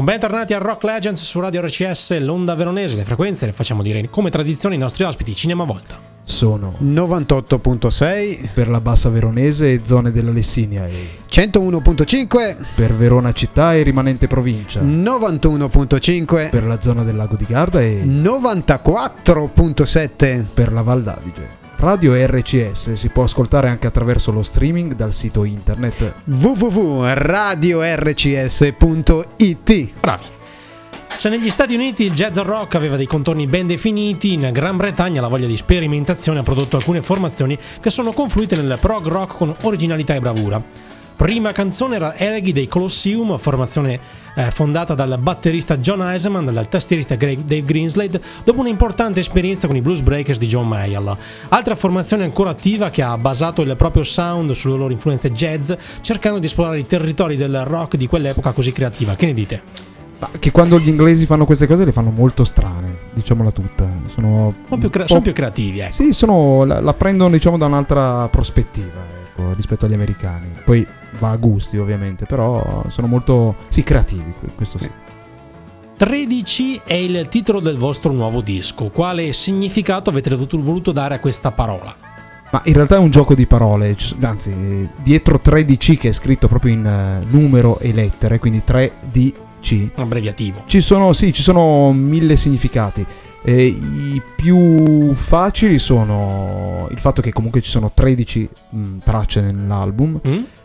Bentornati a Rock Legends su Radio RCS, l'onda veronese. Le frequenze le facciamo dire come tradizione i nostri ospiti. Cinema Volta sono 98.6 per la bassa veronese e zone della Lessinia e 101.5 per Verona città e rimanente provincia, 91.5 per la zona del lago di Garda e 94.7 per la Val d'Adige. Radio RCS si può ascoltare anche attraverso lo streaming dal sito internet www.radiorcs.it. Bravi. Se negli Stati Uniti il jazz rock aveva dei contorni ben definiti, in Gran Bretagna la voglia di sperimentazione ha prodotto alcune formazioni che sono confluite nel prog rock con originalità e bravura. Prima canzone era Eleghi dei Colosseum, formazione fondata dal batterista John Eisenman e dal tastierista Dave Greenslade dopo un'importante esperienza con i Blues Breakers di John Mayall. Altra formazione ancora attiva che ha basato il proprio sound sulle loro influenze jazz, cercando di esplorare i territori del rock di quell'epoca così creativa. Che ne dite? Ma che quando gli inglesi fanno queste cose le fanno molto strane, diciamola tutta. Sono più creativi, ecco. Sì, la prendono, diciamo, da un'altra prospettiva, ecco, rispetto agli americani. Poi va a gusti, ovviamente, però sono molto creativi, questo sì. 13 è il titolo del vostro nuovo disco. Quale significato avete voluto dare a questa parola? Ma in realtà è un gioco di parole, anzi, dietro 13 che è scritto proprio in numero e lettere, quindi 3D. Abbreviativo. Ci sono 1000 significati. I più facili sono il fatto che comunque ci sono 13 tracce nell'album.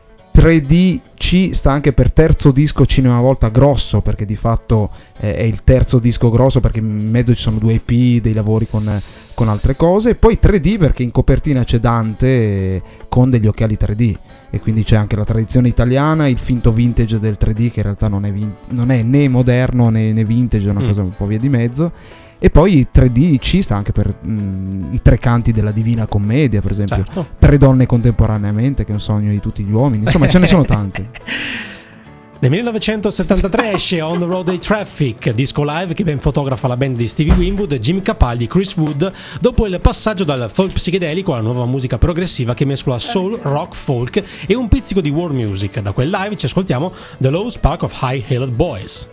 3DC sta anche per terzo disco Cinema Volta grosso, perché di fatto è il terzo disco grosso, perché in mezzo ci sono 2 EP, dei lavori con altre cose, e poi 3D perché in copertina c'è Dante con degli occhiali 3D, e quindi c'è anche la tradizione italiana, il finto vintage del 3D che in realtà non è né moderno né vintage, è una cosa un po' via di mezzo. E poi 3D sta anche per i 3 canti della Divina Commedia, per esempio. Certo. 3 donne contemporaneamente, che è un sogno di tutti gli uomini. Insomma, ce ne sono tanti. Nel 1973 esce On the Road Day Traffic, disco live che ben fotografa la band di Stevie Winwood, Jimmy Capaldi, Chris Wood, dopo il passaggio dal folk psichedelico alla nuova musica progressiva che mescola soul, rock, folk e un pizzico di world music. Da quel live ci ascoltiamo The Low Spark of High Heeled Boys.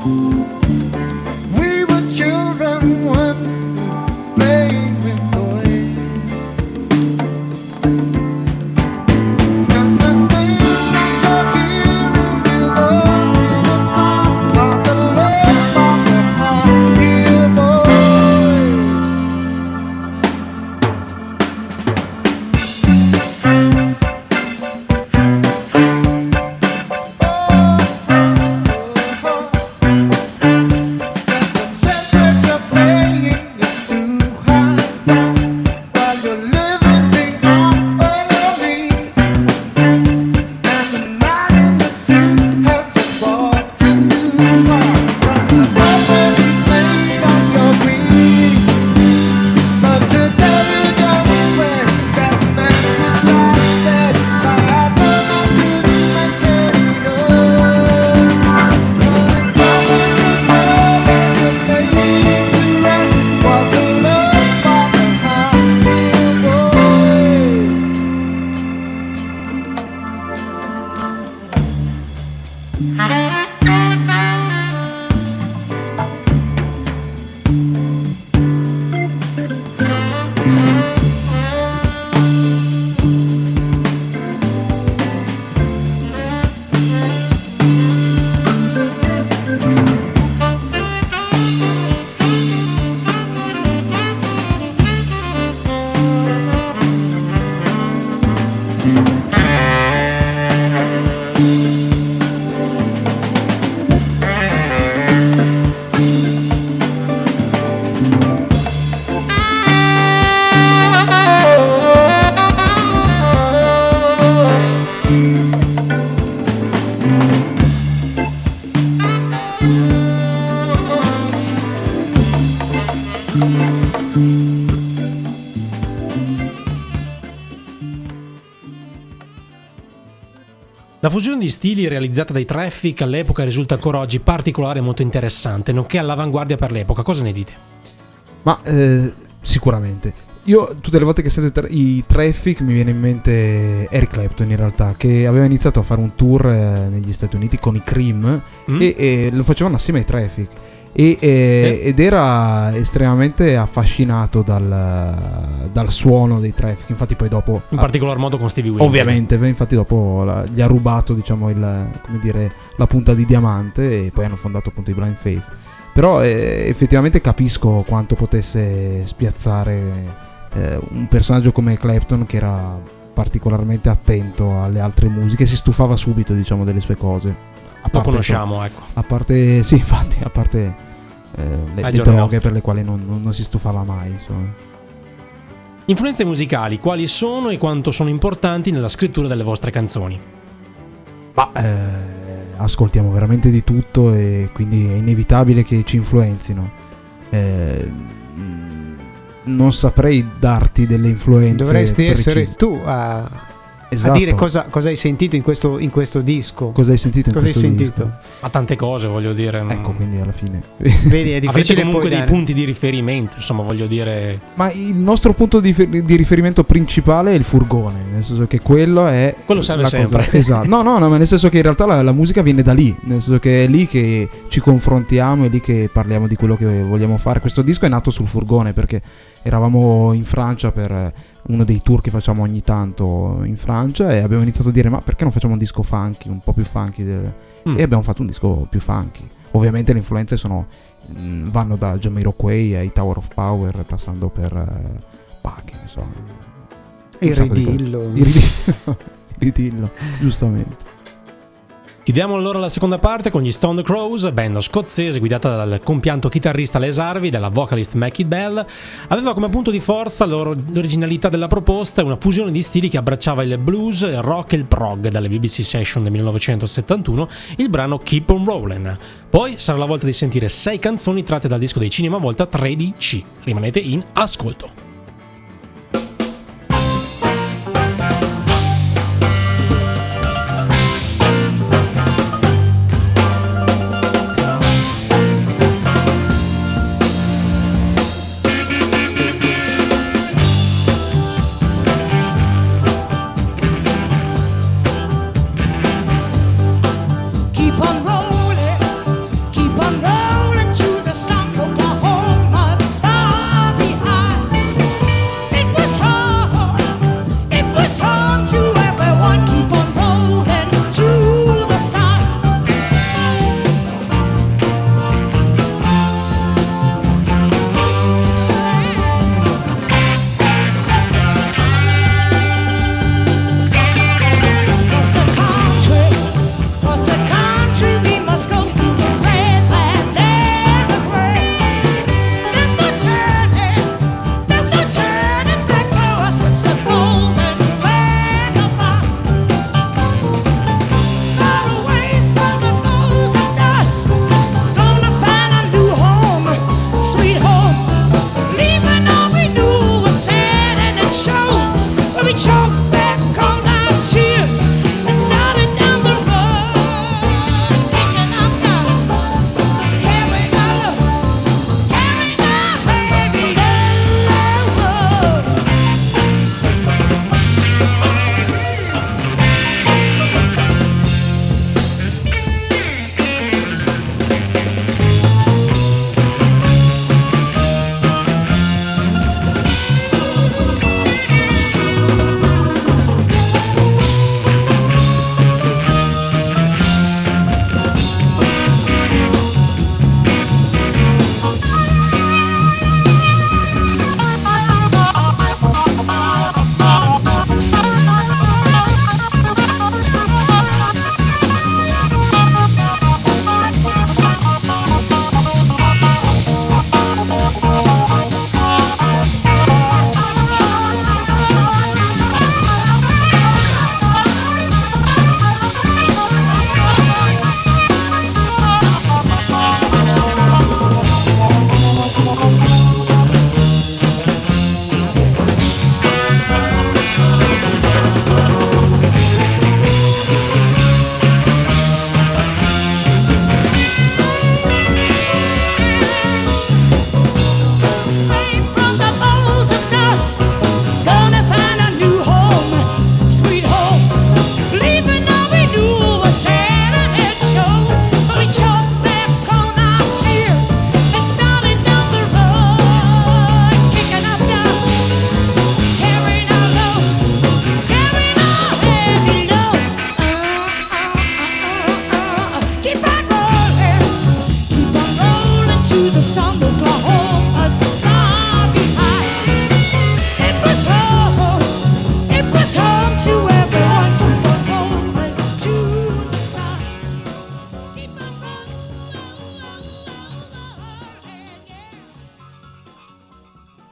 Once playing with toys. La fusione di stili realizzata dai Traffic all'epoca risulta ancora oggi particolare e molto interessante, nonché all'avanguardia per l'epoca. Cosa ne dite? Ma sicuramente. Io tutte le volte che sento i Traffic mi viene in mente Eric Clapton, in realtà, che aveva iniziato a fare un tour negli Stati Uniti con i Cream e lo facevano assieme ai Traffic. Ed era estremamente affascinato dal suono dei Traffic. Infatti poi dopo, in particolar modo con Stevie Wonder, ovviamente, infatti dopo gli ha rubato, diciamo, la punta di diamante, e poi hanno fondato appunto i Blind Faith. Però effettivamente capisco quanto potesse spiazzare un personaggio come Clapton, che era particolarmente attento alle altre musiche, si stufava subito, diciamo, delle sue cose. Lo conosciamo, ecco. A parte, sì, infatti, a parte le droghe per le quali non si stufava mai, insomma. Influenze musicali, quali sono e quanto sono importanti nella scrittura delle vostre canzoni? Ma ascoltiamo veramente di tutto, e quindi è inevitabile che ci influenzino. Non saprei darti delle influenze. Dovresti precise. essere tu a Esatto. dire cosa hai sentito in questo disco. Cosa hai sentito in questo disco? Ma tante cose, voglio dire. Ecco, quindi alla fine Vedi, è Avete difficile comunque poi dei punti di riferimento, insomma, voglio dire. Ma il nostro punto di riferimento principale è il furgone, nel senso che quello serve la sempre. Cosa, esatto. No, ma nel senso che in realtà la musica viene da lì, nel senso che è lì che ci confrontiamo, è lì che parliamo di quello che vogliamo fare. Questo disco è nato sul furgone perché eravamo in Francia per uno dei tour che facciamo ogni tanto in Francia, e abbiamo iniziato a dire: ma perché non facciamo un disco funky, un po' più funky e abbiamo fatto un disco più funky. Ovviamente le influenze vanno da Jamiroquai ai Tower of Power, passando per che ne so, il ridillo. Il ridillo, giustamente. Chiudiamo allora la seconda parte con gli Stone Crows, band scozzese guidata dal compianto chitarrista Les Harvey e dalla vocalist Mackie Bell. Aveva come punto di forza l'originalità della proposta e una fusione di stili che abbracciava il blues, il rock e il prog. Dalle BBC Session del 1971 il brano Keep on Rollin'. Poi sarà la volta di sentire 6 canzoni tratte dal disco dei Cinema Volta 3DC. Rimanete in ascolto.